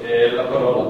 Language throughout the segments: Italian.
la parola.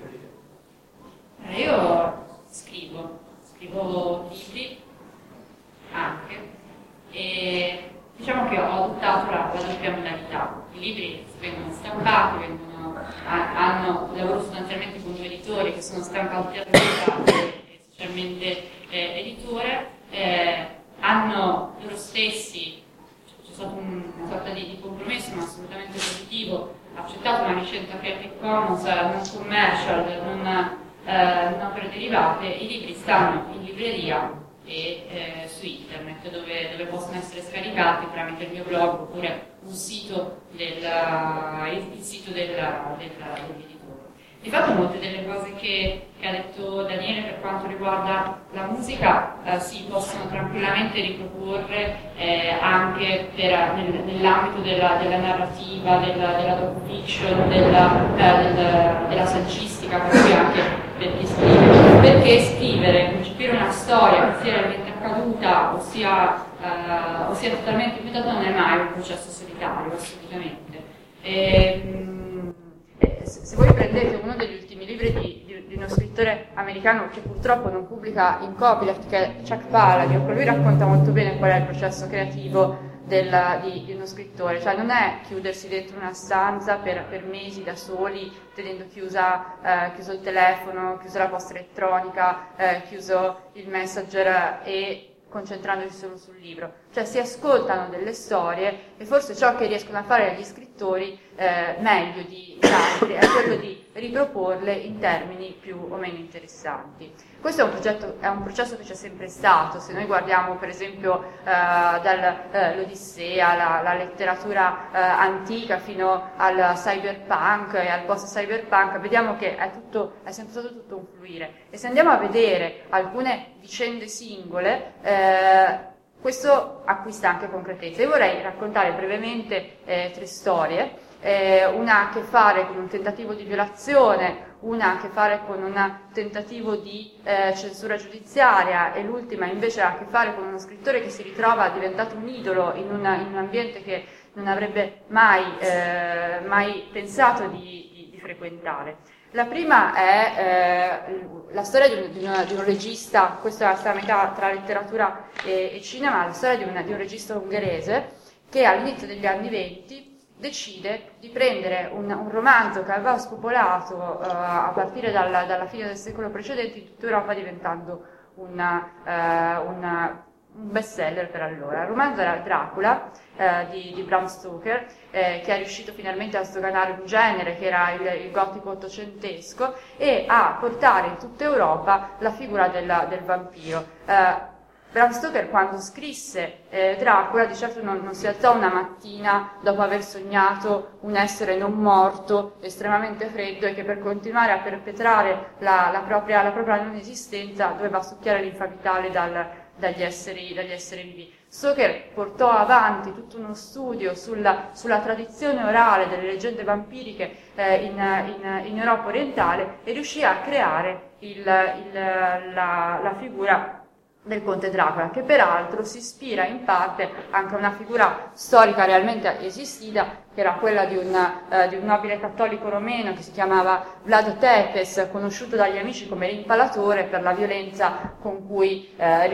Io scrivo libri anche, e diciamo che ho adottato la doppia modalità. I libri vengono stampati, lavoro sostanzialmente con 2 editori che sono Stampa Alternativa e Socialmente Editore, hanno loro stessi, c'è stato una sorta di compromesso ma assolutamente positivo, accettato una licenza Creative Commons non commercial, non opere derivate. I libri stanno in libreria e su internet dove possono essere scaricati tramite il mio blog oppure un sito il sito dell'editore. Di fatto molte delle cose che ha detto Daniele per quanto riguarda la musica si possono tranquillamente riproporre anche nell'ambito della narrativa, della docu-fiction, della saggistica, per cui anche per chi scrive. Perché scrivere, concepire una storia che sia realmente accaduta o sia totalmente inventata non è mai un processo solitario, assolutamente. Se voi prendete uno degli ultimi libri di uno scrittore americano che purtroppo non pubblica in copyleft, che è Chuck Palahniuk, lui racconta molto bene qual è il processo creativo di uno scrittore, cioè non è chiudersi dentro una stanza per mesi da soli, tenendo chiuso il telefono, chiusa la posta elettronica, chiuso il messenger e concentrandosi solo sul libro, cioè si ascoltano delle storie e forse ciò che riescono a fare gli scrittori meglio di altri è quello di riproporle in termini più o meno interessanti. Questo è un processo che c'è sempre stato. Se noi guardiamo per esempio dall'Odissea, la letteratura antica fino al cyberpunk e al post-cyberpunk, vediamo che è sempre stato tutto un fluire. E se andiamo a vedere alcune vicende singole, questo acquista anche concretezza. Io vorrei raccontare brevemente 3 storie. Una ha a che fare con un tentativo di violazione, una ha a che fare con un tentativo di censura giudiziaria e l'ultima invece ha a che fare con uno scrittore che si ritrova diventato un idolo in un ambiente che non avrebbe mai pensato di frequentare. La prima è la storia di un regista, questa sta a metà tra letteratura e cinema, la storia di un regista ungherese che all'inizio degli anni '20 decide di prendere un romanzo che aveva spopolato a partire dalla fine del secolo precedente in tutta Europa, diventando un bestseller per allora. Il romanzo era Dracula di Bram Stoker, che è riuscito finalmente a sdoganare un genere che era il gotico ottocentesco e a portare in tutta Europa la figura del vampiro. Bram Stoker, quando scrisse Dracula, di certo non si alzò una mattina dopo aver sognato un essere non morto, estremamente freddo, e che per continuare a perpetrare la propria non esistenza doveva succhiare l'infame vitale dagli esseri vivi. Stoker portò avanti tutto uno studio sulla tradizione orale delle leggende vampiriche in Europa orientale e riuscì a creare la figura del conte Dracula, che peraltro si ispira in parte anche a una figura storica realmente esistita, che era quella di un nobile cattolico romeno che si chiamava Vlad Tepes, conosciuto dagli amici come l'impalatore per la violenza con cui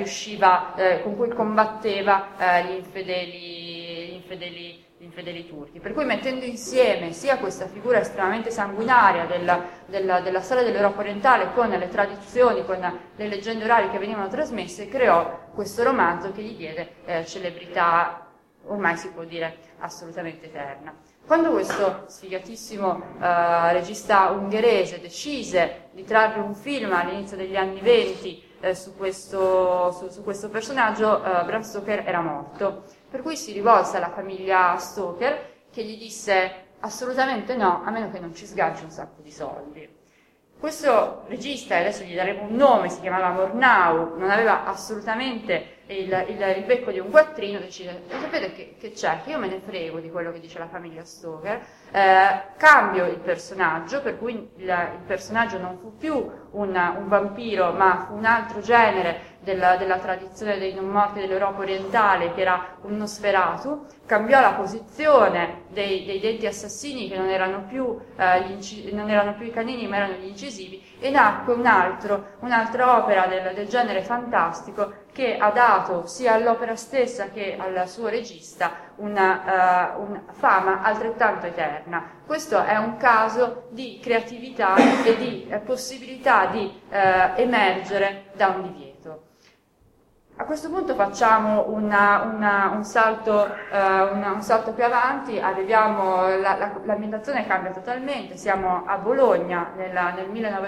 combatteva gli infedeli turchi. Per cui, mettendo insieme sia questa figura estremamente sanguinaria della storia dell'Europa orientale con le tradizioni, con le leggende orali che venivano trasmesse, creò questo romanzo che gli diede celebrità, ormai si può dire assolutamente eterna. Quando questo sfigatissimo regista ungherese decise di trarre un film all'inizio degli anni '20 su questo personaggio, Bram Stoker era morto. Per cui si rivolse alla famiglia Stoker, che gli disse assolutamente no, a meno che non ci sganci un sacco di soldi. Questo regista, e adesso gli daremo un nome, si chiamava Murnau, non aveva assolutamente il becco di un quattrino, decide, sapete che c'è? Che io me ne frego di quello che dice la famiglia Stoker, cambio il personaggio, per cui il personaggio non fu più un vampiro, ma fu un altro genere della tradizione dei non morti dell'Europa orientale, che era un Nosferatu, cambiò la posizione dei detti assassini, che non erano più i canini ma erano gli incisivi, e nacque un'altra opera del genere fantastico, che ha dato sia all'opera stessa che al suo regista una fama altrettanto eterna. Questo è un caso di creatività e di possibilità di emergere da un divieto. A questo punto facciamo un salto più avanti, l'ambientazione cambia totalmente, siamo a Bologna nel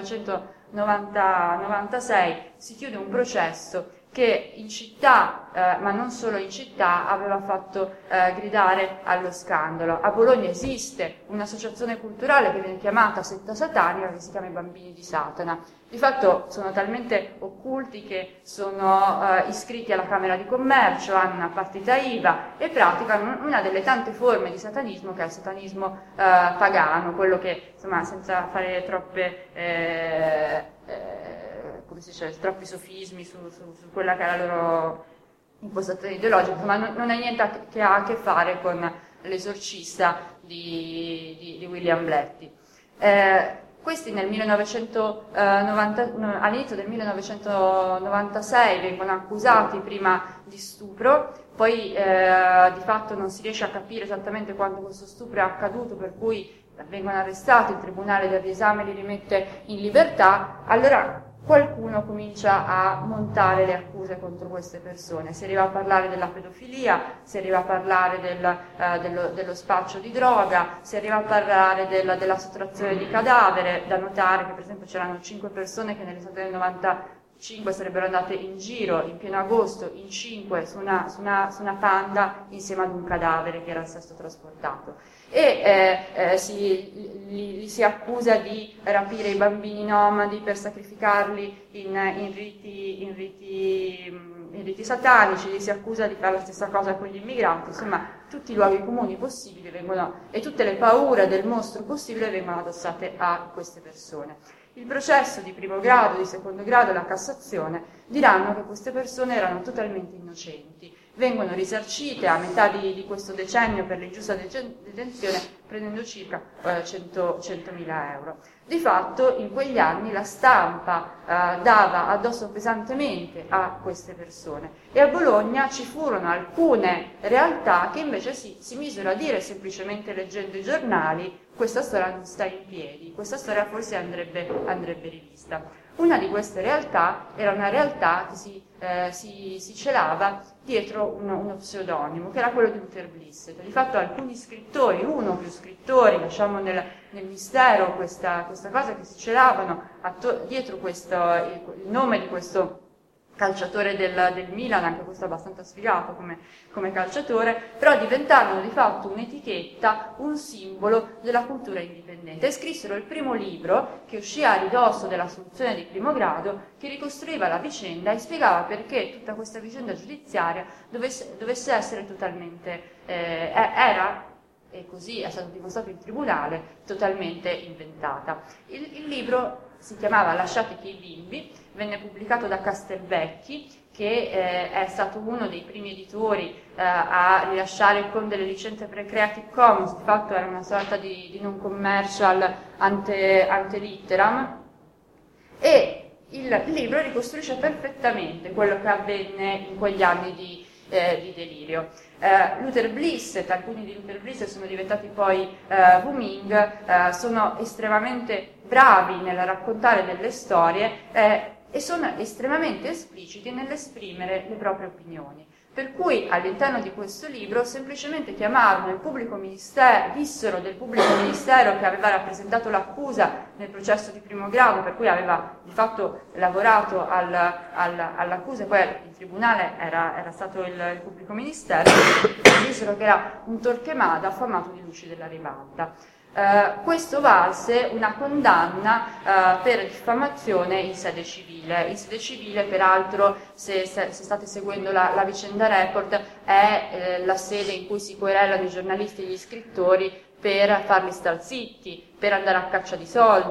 1996, si chiude un processo che in città, ma non solo in città, aveva fatto gridare allo scandalo. A Bologna esiste un'associazione culturale che viene chiamata Setta Satanica, che si chiama I Bambini di Satana. Di fatto sono talmente occulti che sono iscritti alla Camera di Commercio, hanno una partita IVA e praticano una delle tante forme di satanismo, che è il satanismo pagano, quello che, insomma, senza fare troppi sofismi su quella che è la loro impostazione ideologica, ma non ha niente che ha a che fare con l'esorcista di William Blatty. Questi all'inizio del 1996 vengono accusati prima di stupro, poi di fatto non si riesce a capire esattamente quando questo stupro è accaduto, per cui vengono arrestati, il tribunale del riesame li rimette in libertà. Allora qualcuno comincia a montare le accuse contro queste persone, si arriva a parlare della pedofilia, si arriva a parlare dello spaccio di droga, si arriva a parlare della sottrazione di cadavere. Da notare che per esempio c'erano 5 persone che nell'estate del 95 sarebbero andate in giro in pieno agosto in 5 su una Panda insieme ad un cadavere che era il sesto trasportato, e li si accusa di rapire i bambini nomadi per sacrificarli in riti satanici, li si accusa di fare la stessa cosa con gli immigrati. Insomma, tutti i luoghi comuni possibili e tutte le paure del mostro possibile vengono addossate a queste persone. Il processo di primo grado, di secondo grado e la Cassazione diranno che queste persone erano totalmente innocenti, vengono risarcite a metà di questo decennio per l'ingiusta detenzione, prendendo circa 100.000 euro. Di fatto in quegli anni la stampa dava addosso pesantemente a queste persone, e a Bologna ci furono alcune realtà che invece si misero a dire, semplicemente leggendo i giornali: questa storia non sta in piedi, questa storia forse andrebbe rivista. Una di queste realtà era una realtà che si celava dietro uno pseudonimo, che era quello di Luther Blissett. Di fatto alcuni scrittori, uno o più scrittori, lasciamo nel mistero questa cosa, che si celavano dietro il nome di questo calciatore del Milan, anche questo abbastanza sfigato come calciatore, però diventarono di fatto un'etichetta, un simbolo della cultura indipendente, e scrissero il primo libro, che uscì a ridosso della soluzione di primo grado, che ricostruiva la vicenda e spiegava perché tutta questa vicenda giudiziaria dovesse essere totalmente era, e così è stato dimostrato in tribunale, totalmente inventata. Il libro si chiamava Lasciate che i bimbi, venne pubblicato da Castelvecchi, che è stato uno dei primi editori a rilasciare con delle licenze per Creative Commons. Di fatto era una sorta di non commercial ante litteram, e il libro ricostruisce perfettamente quello che avvenne in quegli anni di delirio. Luther Blissett, alcuni di Luther Blissett sono diventati poi Wu Ming, sono estremamente bravi nel raccontare delle storie e sono estremamente espliciti nell'esprimere le proprie opinioni. Per cui all'interno di questo libro semplicemente chiamarono il pubblico ministero, dissero del pubblico ministero che aveva rappresentato l'accusa nel processo di primo grado, per cui aveva di fatto lavorato all'accusa, e poi in tribunale era stato il pubblico ministero, dissero che era un Torquemada affamato di luci della ribalta. Questo valse una condanna per diffamazione in sede civile. In sede civile, peraltro, se state seguendo la vicenda Report, è la sede in cui si querelano i giornalisti e gli scrittori per farli star zitti, per andare a caccia di soldi,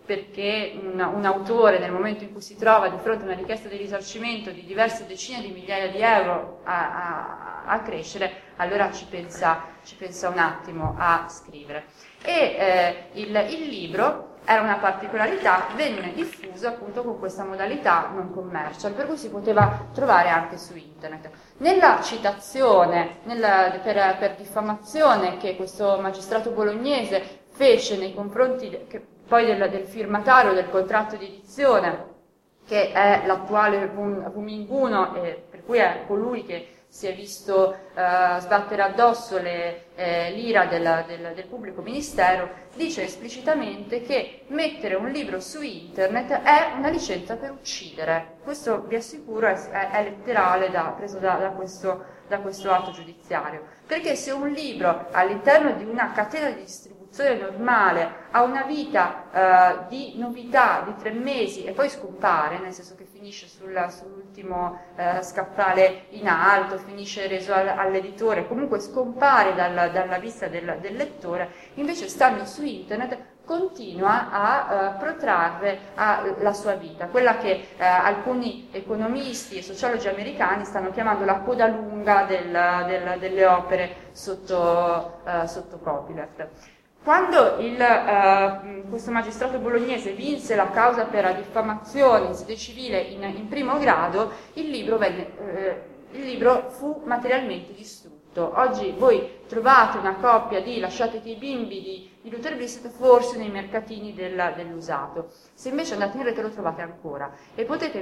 perché un autore, nel momento in cui si trova di fronte a una richiesta di risarcimento di diverse decine di migliaia di euro a crescere, allora ci pensa un attimo a scrivere. E il libro era una particolarità, venne diffuso appunto con questa modalità non commercial, per cui si poteva trovare anche su internet. Nella citazione, per diffamazione che questo magistrato bolognese fece nei confronti poi del firmatario del contratto di edizione, che è l'attuale Vuminguno, per cui è colui che si è visto sbattere addosso l'ira del pubblico ministero, dice esplicitamente che mettere un libro su internet è una licenza per uccidere. Questo, vi assicuro, è letterale, preso da questo atto giudiziario. Perché se un libro all'interno di una catena di distribuzione normale ha una vita di novità di 3 mesi e poi scompare, nel senso che finisce sull'ultimo scaffale in alto, finisce reso all'editore, comunque scompare dalla vista del lettore, invece stando su internet continua a protrarre la sua vita, quella che alcuni economisti e sociologi americani stanno chiamando la coda lunga delle opere sotto copyleft. Quando questo magistrato bolognese vinse la causa per la diffamazione in sede civile in primo grado, il libro fu materialmente distrutto. Oggi voi trovate una copia di Lasciate che i bimbi di Luther Blissett forse nei mercatini dell'usato. Se invece andate in rete lo trovate ancora e potete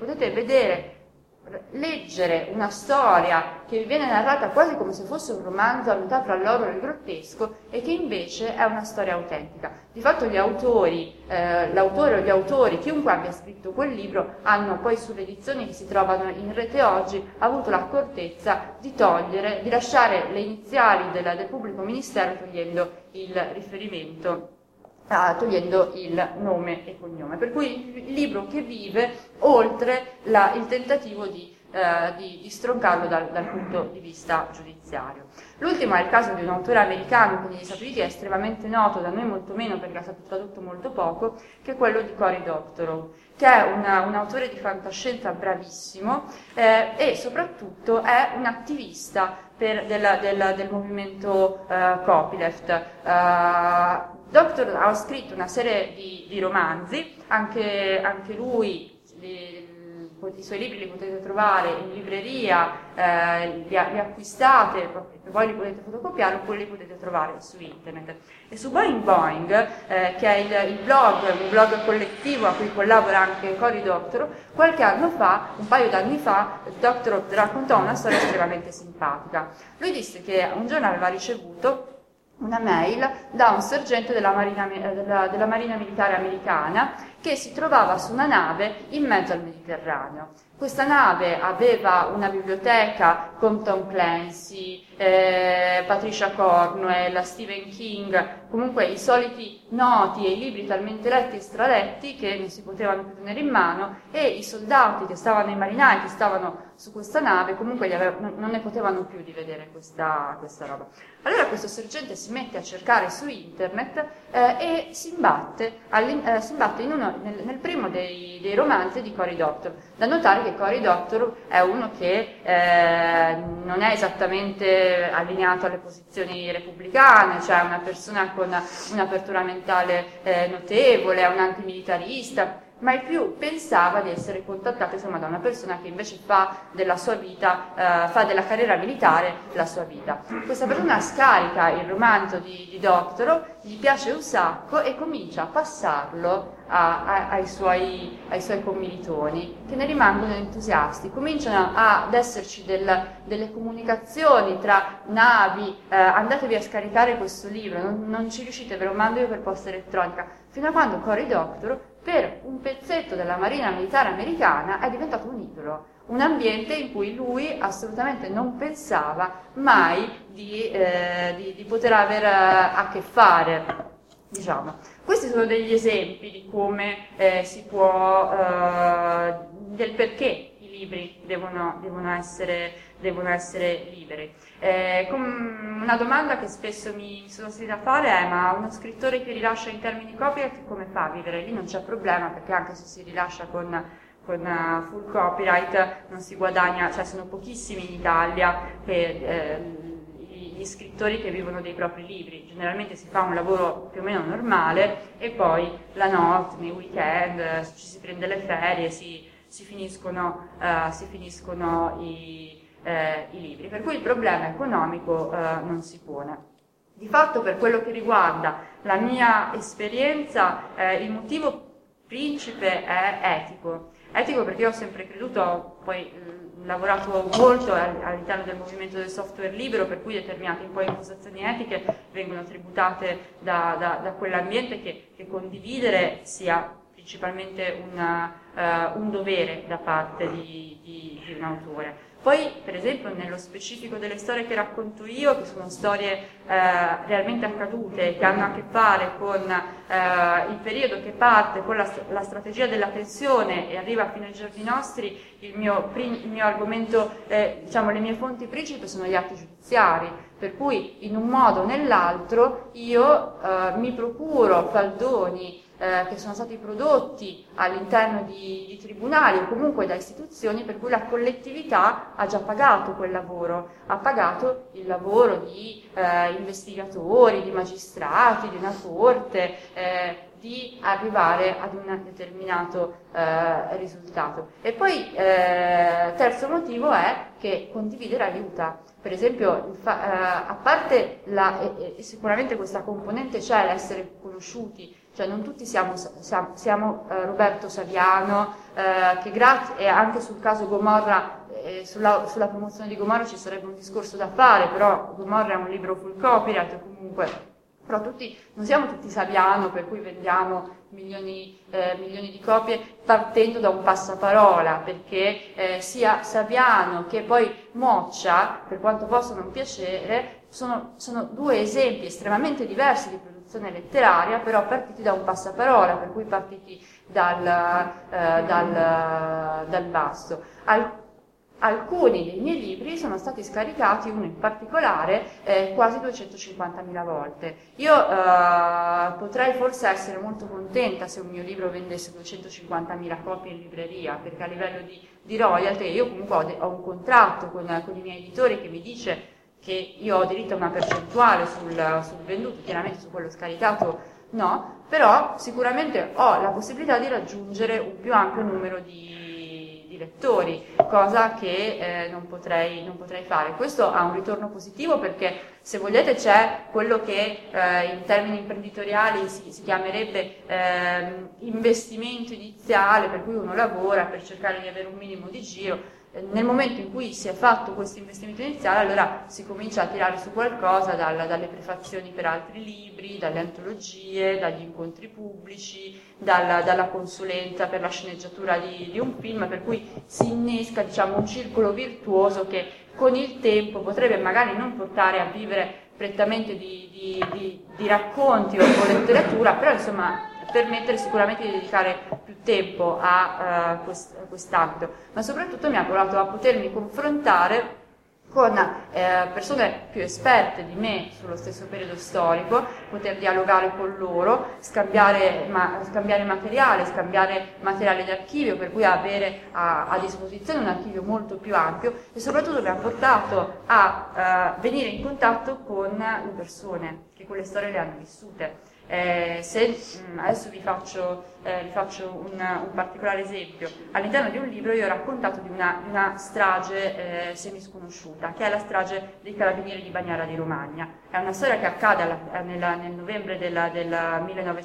leggere una storia che vi viene narrata quasi come se fosse un romanzo a metà fra l'horror e il grottesco e che invece è una storia autentica. Di fatto l'autore o gli autori, chiunque abbia scritto quel libro, hanno poi sulle edizioni che si trovano in rete oggi avuto l'accortezza di lasciare le iniziali del pubblico ministero togliendo il riferimento, togliendo il nome e cognome, per cui il libro che vive oltre il tentativo di stroncarlo dal punto di vista giudiziario. L'ultimo è il caso di un autore americano che negli Stati Uniti è estremamente noto, da noi molto meno perché è stato tradotto molto poco, che è quello di Cory Doctorow, che è un autore di fantascienza bravissimo e soprattutto è un attivista del movimento copyleft. Doctorow ha scritto una serie di romanzi, anche lui, i suoi libri li potete trovare in libreria, li acquistate, poi li potete fotocopiare oppure li potete trovare su internet. E su Boing Boing, che è un blog collettivo a cui collabora anche Cory Doctorow, un paio d'anni fa, Doctorow raccontò una storia estremamente simpatica. Lui disse che un giorno aveva ricevuto una mail da un sergente della Marina Militare americana che si trovava su una nave in mezzo al Mediterraneo. Questa nave aveva una biblioteca con Tom Clancy, Patricia Cornwell, Stephen King, comunque i soliti noti e i libri talmente letti e straletti che non si potevano più tenere in mano, e i soldati i marinai che stavano su questa nave comunque non ne potevano più di vedere questa roba. Allora questo sergente si mette a cercare su internet e si imbatte nel primo dei romanzi di Cory Doctorow. Da notare che Cory Doctorow è uno che non è esattamente allineato alle posizioni repubblicane, cioè una persona con un'apertura mentale notevole, è un antimilitarista, mai più pensava di essere contattato insomma da una persona che invece fa della sua vita, fa della carriera militare la sua vita. Questa persona scarica il romanzo di Doctorow, gli piace un sacco e comincia a passarlo ai suoi commilitoni, che ne rimangono entusiasti. Cominciano ad esserci delle comunicazioni tra navi, andatevi a scaricare questo libro, non ci riuscite, ve lo mando io per posta elettronica, fino a quando Cory Doctorow per un pezzetto della Marina Militare americana è diventato un idolo, un ambiente in cui lui assolutamente non pensava mai di poter avere a che fare, diciamo. Questi sono degli esempi di come si può, del perché i libri devono essere liberi. Una domanda che spesso mi sono sentita fare è: ma uno scrittore che rilascia in termini copyright come fa a vivere? Lì non c'è problema, perché anche se si rilascia con full copyright non si guadagna, cioè sono pochissimi in Italia gli scrittori che vivono dei propri libri. Generalmente si fa un lavoro più o meno normale e poi la notte, nei weekend, ci si prende le ferie, si finiscono i libri, per cui il problema economico non si pone. Di fatto, per quello che riguarda la mia esperienza, il motivo principe è etico perché io ho sempre creduto, poi lavorato molto all'interno del movimento del software libero, per cui determinate impostazioni etiche vengono tributate da quell'ambiente, che condividere sia principalmente un dovere da parte di un autore. Poi, per esempio, nello specifico delle storie che racconto io, che sono storie realmente accadute, che hanno a che fare con il periodo che parte, con la strategia della tensione e arriva fino ai giorni nostri, il mio argomento, diciamo, le mie fonti principe sono gli atti giudiziari, per cui in un modo o nell'altro io mi procuro faldoni che sono stati prodotti all'interno di tribunali o comunque da istituzioni, per cui la collettività ha già pagato quel lavoro, ha pagato il lavoro di investigatori, di magistrati, di una corte, di arrivare ad un determinato risultato. E poi terzo motivo è che condividere aiuta. Per esempio, a parte sicuramente questa componente c'è, l'essere conosciuti, cioè non tutti siamo Roberto Saviano, che e anche sul caso Gomorra, sulla promozione di Gomorra ci sarebbe un discorso da fare, però Gomorra è un libro full copyright, comunque, però non siamo tutti Saviano, per cui vendiamo milioni di copie partendo da un passaparola, perché sia Saviano che poi Moccia, per quanto possano non piacere, sono due esempi estremamente diversi di produzione letteraria, però partiti da un passaparola, per cui partiti dal basso. Alcuni dei miei libri sono stati scaricati, uno in particolare, quasi 250.000 volte. Io potrei forse essere molto contenta se un mio libro vendesse 250.000 copie in libreria, perché a livello di royalty io comunque ho un contratto con i miei editori che mi dice che io ho diritto a una percentuale sul venduto, chiaramente su quello scaricato no, però sicuramente ho la possibilità di raggiungere un più ampio numero di lettori, cosa che non potrei fare. Questo ha un ritorno positivo perché, se volete, c'è quello che in termini imprenditoriali si chiamerebbe investimento iniziale, per cui uno lavora per cercare di avere un minimo di giro. Nel momento in cui si è fatto questo investimento iniziale, allora si comincia a tirare su qualcosa dalle prefazioni per altri libri, dalle antologie, dagli incontri pubblici, dalla consulenza per la sceneggiatura di un film, per cui si innesca, diciamo, un circolo virtuoso che con il tempo potrebbe magari non portare a vivere prettamente di racconti o letteratura, però insomma permettere sicuramente di dedicare più tempo a quest'ambito, ma soprattutto mi ha portato a potermi confrontare con persone più esperte di me sullo stesso periodo storico, poter dialogare con loro, scambiare materiale d'archivio, per cui avere a disposizione un archivio molto più ampio, e soprattutto mi ha portato a venire in contatto con le persone che quelle storie le hanno vissute. Adesso vi faccio un particolare esempio. All'interno di un libro io ho raccontato di una strage semisconosciuta, che è la strage dei carabinieri di Bagnara di Romagna. È una storia che accade nel novembre del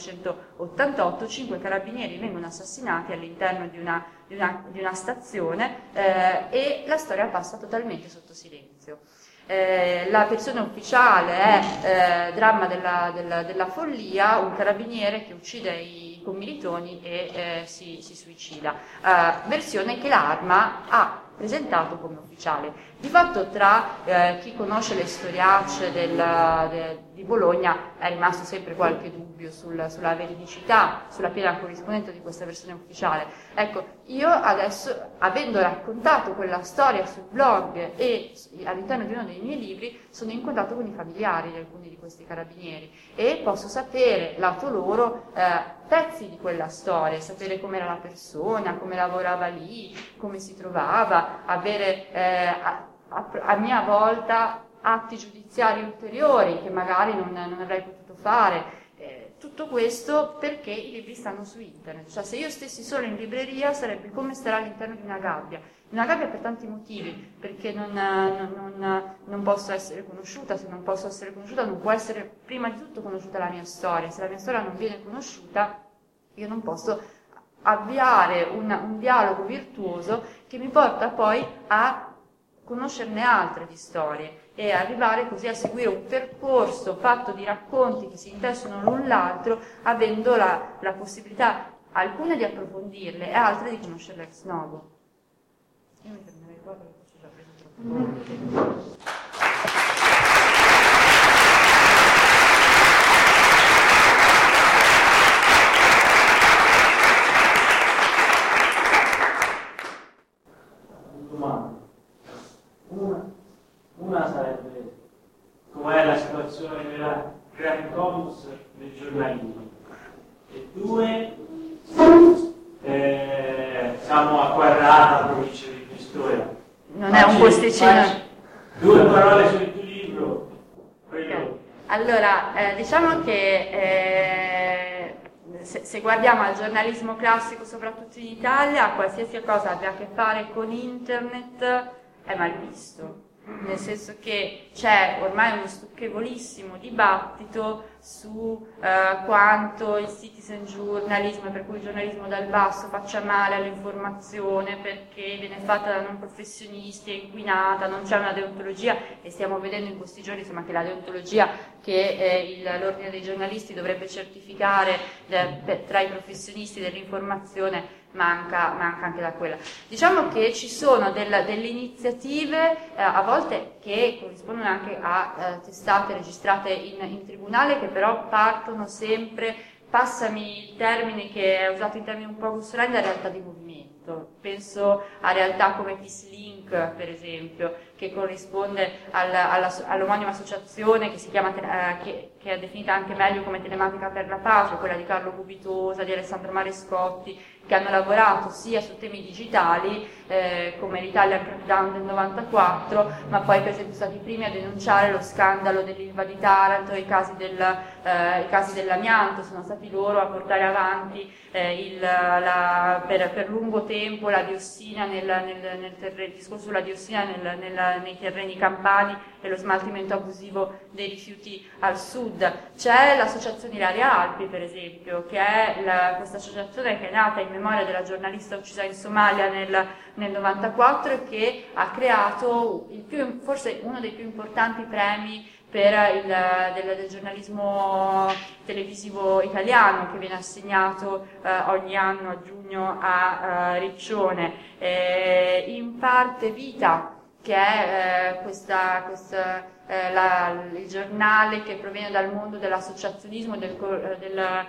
1988. 5 carabinieri vengono assassinati all'interno di una stazione e la storia passa totalmente sotto silenzio. La versione ufficiale è dramma della follia, un carabiniere che uccide i commilitoni e si suicida, versione che l'arma ha presentato come ufficiale. Di fatto tra chi conosce le storiacce di Bologna è rimasto sempre qualche dubbio sulla veridicità, sulla piena corrispondenza di questa versione ufficiale. Ecco, io adesso, avendo raccontato quella storia sul blog e all'interno di uno dei miei libri, sono in contatto con i familiari di alcuni di questi carabinieri e posso sapere, lato loro, pezzi di quella storia, sapere com'era la persona, come lavorava lì, come si trovava, avere a mia volta atti giudiziari ulteriori che magari non avrei potuto fare. Tutto questo perché i libri stanno su internet, cioè se io stessi solo in libreria sarebbe come stare all'interno di una gabbia per tanti motivi, perché non posso essere conosciuta, se non posso essere conosciuta non può essere prima di tutto conosciuta la mia storia, se la mia storia non viene conosciuta io non posso avviare un dialogo virtuoso che mi porta poi a conoscerne altre di storie e arrivare così a seguire un percorso fatto di racconti che si intessono l'un l'altro, avendo la possibilità, alcune di approfondirle e altre di conoscerle ex novo. Io mi fermerei qua perché ci ho già preso troppo tempo. Una sarebbe com'è la situazione della Creative Commons del giornalismo e due, siamo a Quarrata, provincia di Pistoia. Non è un posticino. Due parole sul tuo libro. Okay. Allora, diciamo che se guardiamo al giornalismo classico, soprattutto in Italia, qualsiasi cosa abbia a che fare con internet è mal visto. Nel senso che c'è ormai uno stucchevolissimo dibattito su quanto il citizen journalism, per cui il giornalismo dal basso, faccia male all'informazione perché viene fatta da non professionisti, è inquinata, non c'è una deontologia, e stiamo vedendo in questi giorni insomma, che la deontologia che l'ordine dei giornalisti dovrebbe certificare tra i professionisti dell'informazione manca anche da quella. Diciamo che ci sono delle iniziative a volte che corrispondono anche a testate registrate in tribunale, che però partono sempre, passami il termine che è usato in termini un po' grossolani, da realtà di movimento. Penso a realtà come Peace Link, per esempio, che corrisponde all'omonima associazione che si chiama che è definita anche meglio come Telematica per la Pace, quella di Carlo Gubitosa, di Alessandro Marescotti, che hanno lavorato sia su temi digitali come l'Italia Crackdown del 94, ma poi per esempio sono stati i primi a denunciare lo scandalo dell'Ilva di Taranto, i casi dell'amianto, sono stati loro a portare avanti per lungo tempo la diossina il discorso sulla diossina nei terreni campani e lo smaltimento abusivo dei rifiuti al sud. C'è l'associazione Ilaria Alpi, per esempio, che è questa associazione che è nata in memoria della giornalista uccisa in Somalia nel 94 e che ha creato forse uno dei più importanti premi del giornalismo televisivo italiano, che viene assegnato ogni anno a giugno a Riccione. In parte Vita, che è il giornale che proviene dal mondo dell'associazionismo, delle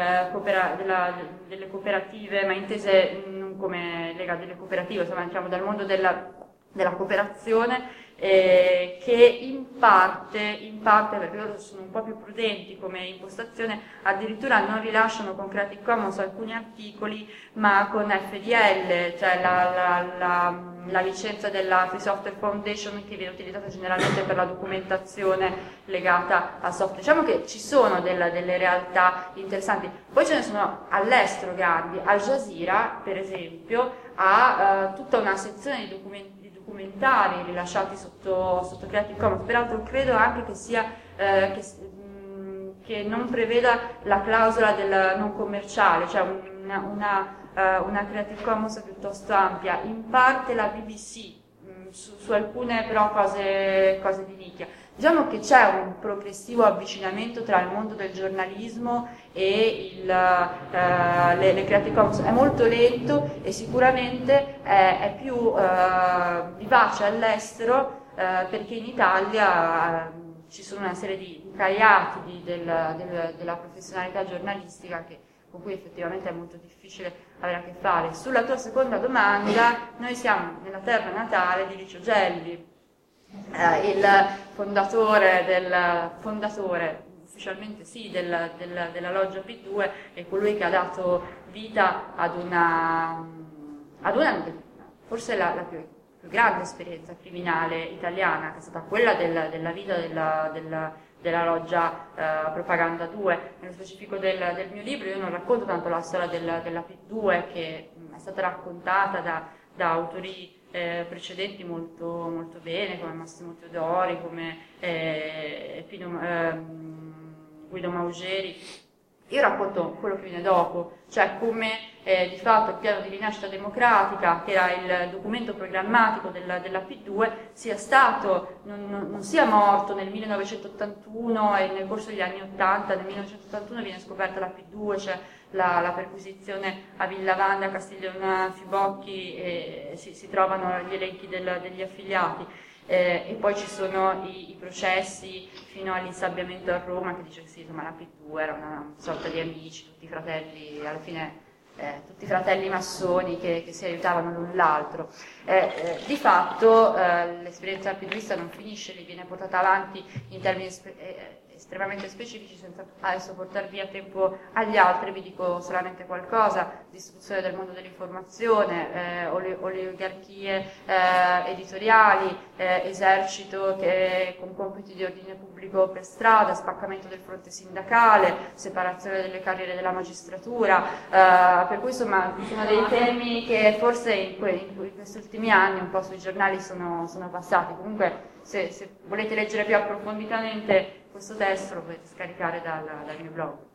cooperative, ma intese non come lega delle cooperative, insomma diciamo dal mondo della cooperazione, che in parte, perché loro sono un po' più prudenti come impostazione, addirittura non rilasciano con Creative Commons alcuni articoli, ma con FDL, cioè la licenza della Free Software Foundation, che viene utilizzata generalmente per la documentazione legata al software. Diciamo che ci sono delle realtà interessanti, poi ce ne sono all'estero grandi. Al Jazeera, per esempio, ha tutta una sezione di documentari rilasciati sotto Creative Commons. Peraltro credo anche che sia che non preveda la clausola del non commerciale, cioè una Creative Commons piuttosto ampia. In parte la BBC su alcune però cose di nicchia. Diciamo che c'è un progressivo avvicinamento tra il mondo del giornalismo e le Creative Commons, è molto lento e sicuramente è più vivace all'estero, perché in Italia ci sono una serie di incagliati della professionalità giornalistica con cui effettivamente è molto difficile avere a che fare. Sulla tua seconda domanda, noi siamo nella terra natale di Licio Gelli, il fondatore ufficialmente sì della loggia P2, e colui che ha dato vita ad una forse la più grande esperienza criminale italiana, che è stata quella della vita della loggia Propaganda 2. Nello specifico del mio libro io non racconto tanto la storia della P2, che è stata raccontata da autori precedenti molto, molto bene, come Massimo Teodori, come Guido Maugeri. Io racconto quello che viene dopo, cioè come di fatto il piano di rinascita democratica, che era il documento programmatico della P2, sia stato, non sia morto nel 1981 e nel corso degli anni 80. Nel 1981 viene scoperta la P2, cioè la perquisizione a Villavanda, a Castiglione Fibocchi, e si trovano gli elenchi degli affiliati. E poi ci sono i processi fino all'insabbiamento a Roma, che dice che sì, insomma, la P2 era una sorta di amici, tutti fratelli, alla fine tutti fratelli massoni che si aiutavano l'un l'altro. Di fatto l'esperienza p2ista non finisce lì, viene portata avanti in termini estremamente specifici, senza adesso portar via tempo agli altri. Vi dico solamente qualcosa: distruzione del mondo dell'informazione, oligarchie editoriali, esercito che con compiti di ordine pubblico per strada, spaccamento del fronte sindacale, separazione delle carriere della magistratura, per cui insomma sono dei temi che forse in questi ultimi anni un po' sui giornali sono passati. Comunque se volete leggere più approfonditamente questo testo lo potete scaricare dal mio blog.